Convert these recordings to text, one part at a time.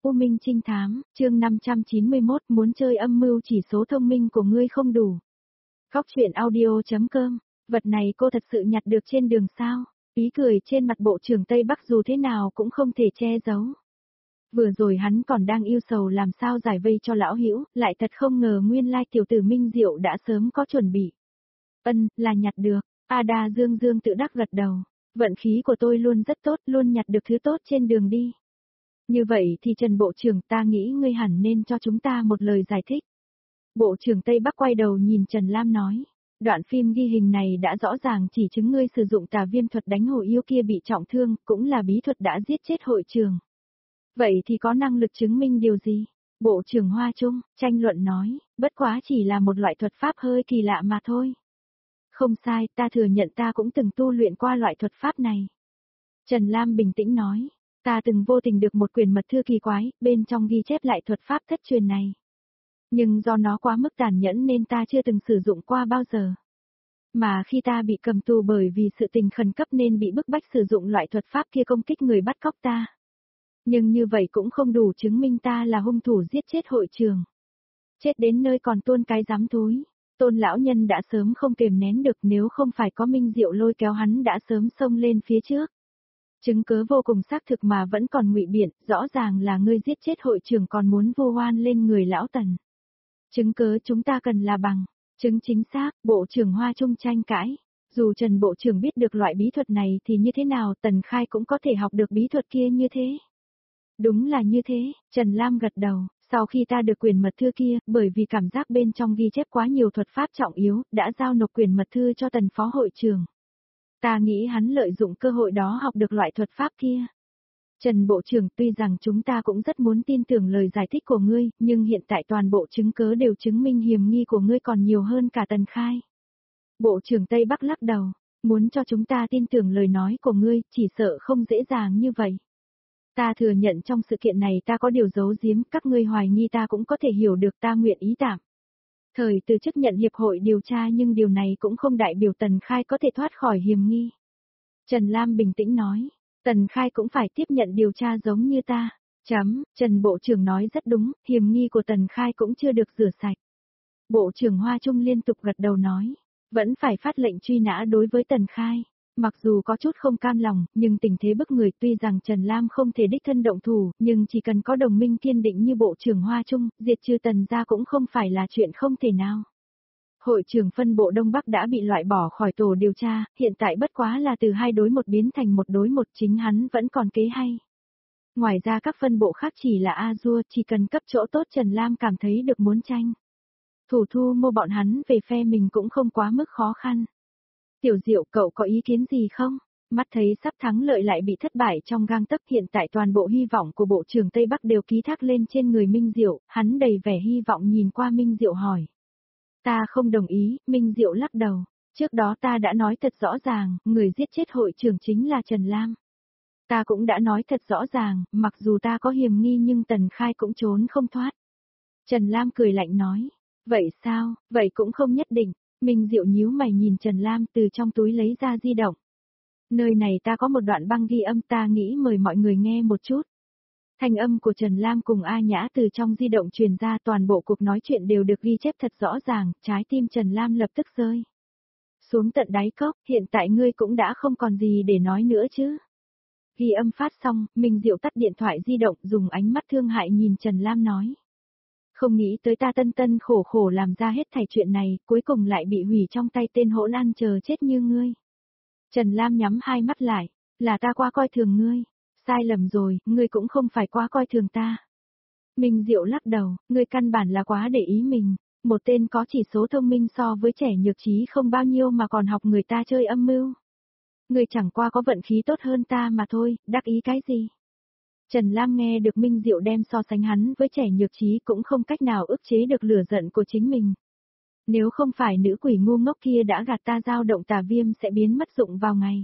U Minh Trinh Thám, chương 591, muốn chơi âm mưu chỉ số thông minh của ngươi không đủ. Góc truyện audio.com, vật này cô thật sự nhặt được trên đường sao? Ý cười trên mặt bộ trưởng Tây Bắc dù thế nào cũng không thể che giấu. Vừa rồi hắn còn đang yêu sầu làm sao giải vây cho lão Hữu, lại thật không ngờ nguyên lai tiểu tử Minh Diệu đã sớm có chuẩn bị. Là nhặt được, Ada Dương Dương tự đắc gật đầu. Vận khí của tôi luôn rất tốt, luôn nhặt được thứ tốt trên đường đi. Như vậy thì Trần Bộ trưởng, ta nghĩ ngươi hẳn nên cho chúng ta một lời giải thích. Bộ trưởng Tây Bắc quay đầu nhìn Trần Lam nói. Đoạn phim ghi hình này đã rõ ràng chỉ chứng ngươi sử dụng tà viêm thuật đánh hồ yêu kia bị trọng thương, cũng là bí thuật đã giết chết hội trường. Vậy thì có năng lực chứng minh điều gì? Bộ trưởng Hoa Trung, tranh luận nói, bất quá chỉ là một loại thuật pháp hơi kỳ lạ mà thôi. Không sai, ta thừa nhận ta cũng từng tu luyện qua loại thuật pháp này. Trần Lam bình tĩnh nói, ta từng vô tình được một quyển mật thư kỳ quái, bên trong ghi chép lại thuật pháp thất truyền này. Nhưng do nó quá mức tàn nhẫn nên ta chưa từng sử dụng qua bao giờ. Mà khi ta bị cầm tù bởi vì sự tình khẩn cấp nên bị bức bách sử dụng loại thuật pháp kia công kích người bắt cóc ta. Nhưng như vậy cũng không đủ chứng minh ta là hung thủ giết chết hội trường. Chết đến nơi còn tuôn cái dám thúi. Tôn lão nhân đã sớm không kềm nén được, nếu không phải có Minh Diệu lôi kéo hắn đã sớm xông lên phía trước. Chứng cớ vô cùng xác thực mà vẫn còn ngụy biện, rõ ràng là ngươi giết chết hội trưởng còn muốn vu oan lên người lão Tần. Chứng cớ chúng ta cần là bằng chứng chính xác. Bộ trưởng Hoa Trung tranh cãi. Dù Trần Bộ trưởng biết được loại bí thuật này thì như thế nào Tần Khai cũng có thể học được bí thuật kia như thế. Đúng là như thế, Trần Lam gật đầu. Sau khi ta được quyển mật thư kia, bởi vì cảm giác bên trong ghi chép quá nhiều thuật pháp trọng yếu, đã giao nộp quyển mật thư cho Tần Phó Hội trưởng. Ta nghĩ hắn lợi dụng cơ hội đó học được loại thuật pháp kia. Trần Bộ trưởng, tuy rằng chúng ta cũng rất muốn tin tưởng lời giải thích của ngươi, nhưng hiện tại toàn bộ chứng cớ đều chứng minh hiểm nghi của ngươi còn nhiều hơn cả Tần Khai. Bộ trưởng Tây Bắc lắc đầu, muốn cho chúng ta tin tưởng lời nói của ngươi, chỉ sợ không dễ dàng như vậy. Ta thừa nhận trong sự kiện này ta có điều giấu giếm, các ngươi hoài nghi ta cũng có thể hiểu được, ta nguyện ý tạm thời từ chức nhận hiệp hội điều tra, nhưng điều này cũng không đại biểu Tần Khai có thể thoát khỏi hiểm nghi. Trần Lam bình tĩnh nói, Tần Khai cũng phải tiếp nhận điều tra giống như ta. Trần Bộ trưởng nói rất đúng, hiểm nghi của Tần Khai cũng chưa được rửa sạch. Bộ trưởng Hoa Trung liên tục gật đầu nói, vẫn phải phát lệnh truy nã đối với Tần Khai. Mặc dù có chút không cam lòng, nhưng tình thế bức người, tuy rằng Trần Lam không thể đích thân động thủ, nhưng chỉ cần có đồng minh kiên định như Bộ trưởng Hoa Trung, diệt trừ Tần gia cũng không phải là chuyện không thể nào. Hội trưởng phân bộ Đông Bắc đã bị loại bỏ khỏi tổ điều tra, hiện tại bất quá là từ 2 đối 1 biến thành 1 đối 1, chính hắn vẫn còn kế hay. Ngoài ra các phân bộ khác chỉ là A-dua, chỉ cần cấp chỗ tốt Trần Lam cảm thấy được muốn tranh thủ thu mua bọn hắn về phe mình cũng không quá mức khó khăn. Tiểu Diệu, cậu có ý kiến gì không? Mắt thấy sắp thắng lợi lại bị thất bại trong gang tấc, hiện tại toàn bộ hy vọng của Bộ trưởng Tây Bắc đều ký thác lên trên người Minh Diệu, hắn đầy vẻ hy vọng nhìn qua Minh Diệu hỏi. Ta không đồng ý, Minh Diệu lắc đầu. Trước đó ta đã nói thật rõ ràng, người giết chết hội trưởng chính là Trần Lam. Ta cũng đã nói thật rõ ràng, mặc dù ta có hiểm nghi nhưng Tần Khai cũng trốn không thoát. Trần Lam cười lạnh nói. Vậy sao, vậy cũng không nhất định. Minh Diệu nhíu mày nhìn Trần Lam, từ trong túi lấy ra di động. Nơi này ta có một đoạn băng ghi âm, ta nghĩ mời mọi người nghe một chút. Thanh âm của Trần Lam cùng A Nhã từ trong di động truyền ra, toàn bộ cuộc nói chuyện đều được ghi chép thật rõ ràng, trái tim Trần Lam lập tức rơi xuống tận đáy cốc, hiện tại ngươi cũng đã không còn gì để nói nữa chứ. Ghi âm phát xong, Minh Diệu tắt điện thoại di động, dùng ánh mắt thương hại nhìn Trần Lam nói. Không nghĩ tới ta tân khổ khổ làm ra hết thảy chuyện này, cuối cùng lại bị hủy trong tay tên hỗn ăn chờ chết như ngươi. Trần Lam nhắm hai mắt lại, là ta quá coi thường ngươi. Sai lầm rồi, ngươi cũng không phải quá coi thường ta. Minh Diệu lắc đầu, ngươi căn bản là quá để ý mình. Một tên có chỉ số thông minh so với trẻ nhược trí không bao nhiêu mà còn học người ta chơi âm mưu. Ngươi chẳng qua có vận khí tốt hơn ta mà thôi, đắc ý cái gì? Trần Lam nghe được Minh Diệu đem so sánh hắn với trẻ nhược trí cũng không cách nào ức chế được lửa giận của chính mình. Nếu không phải nữ quỷ ngu ngốc kia đã gạt ta, dao động tà viêm sẽ biến mất dụng vào ngày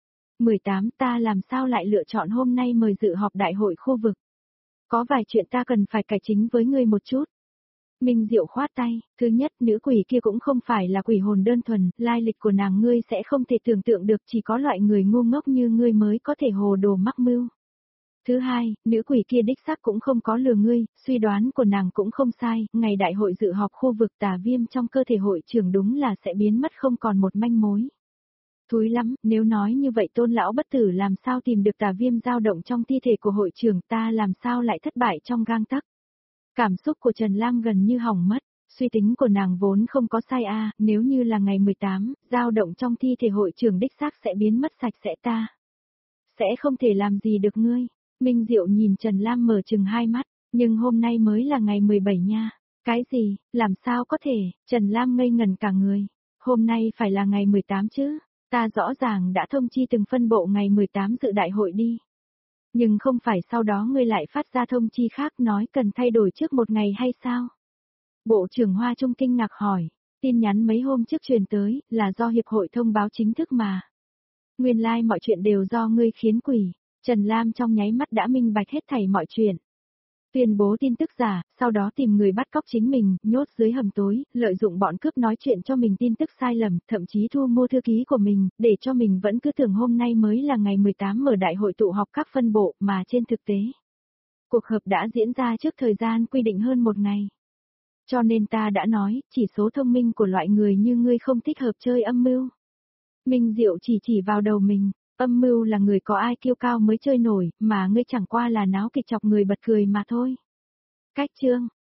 18, ta làm sao lại lựa chọn hôm nay mời dự họp đại hội khu vực. Có vài chuyện ta cần phải cải chính với ngươi một chút. Minh Diệu khoát tay, thứ nhất, nữ quỷ kia cũng không phải là quỷ hồn đơn thuần, lai lịch của nàng ngươi sẽ không thể tưởng tượng được, chỉ có loại người ngu ngốc như ngươi mới có thể hồ đồ mắc mưu. Thứ hai, nữ quỷ kia đích xác cũng không có lừa ngươi, suy đoán của nàng cũng không sai, ngày đại hội dự họp khu vực tà viêm trong cơ thể hội trưởng đúng là sẽ biến mất không còn một manh mối. Thúi lắm, nếu nói như vậy Tôn lão bất tử làm sao tìm được tà viêm dao động trong thi thể của hội trưởng, ta làm sao lại thất bại trong gang tấc. Cảm xúc của Trần Lam gần như hỏng mất, suy tính của nàng vốn không có sai nếu như là ngày 18, dao động trong thi thể hội trưởng đích xác sẽ biến mất sạch sẽ, ta sẽ không thể làm gì được ngươi. Minh Diệu nhìn Trần Lam mở trừng hai mắt, nhưng hôm nay mới là ngày 17 nha. Cái gì, làm sao có thể, Trần Lam ngây ngẩn cả người. Hôm nay phải là ngày 18 chứ, ta rõ ràng đã thông chi từng phân bộ ngày 18 dự đại hội đi. Nhưng không phải sau đó ngươi lại phát ra thông chi khác nói cần thay đổi trước một ngày hay sao? Bộ trưởng Hoa Trung kinh ngạc hỏi, tin nhắn mấy hôm trước truyền tới, là do hiệp hội thông báo chính thức mà. Nguyên lai mọi chuyện đều do ngươi khiến quỷ. Trần Lam trong nháy mắt đã minh bạch hết thảy mọi chuyện. Tuyên bố tin tức giả, sau đó tìm người bắt cóc chính mình, nhốt dưới hầm tối, lợi dụng bọn cướp nói chuyện cho mình tin tức sai lầm, thậm chí thu mua thư ký của mình, để cho mình vẫn cứ tưởng hôm nay mới là ngày 18 mở đại hội tụ họp các phân bộ, mà trên thực tế. Cuộc họp đã diễn ra trước thời gian quy định hơn một ngày. Cho nên ta đã nói, chỉ số thông minh của loại người như ngươi không thích hợp chơi âm mưu. Minh Diệu chỉ vào đầu mình. Âm mưu là người có ai kiêu cao mới chơi nổi, mà ngươi chẳng qua là náo kịch chọc người bật cười mà thôi. Cách chương,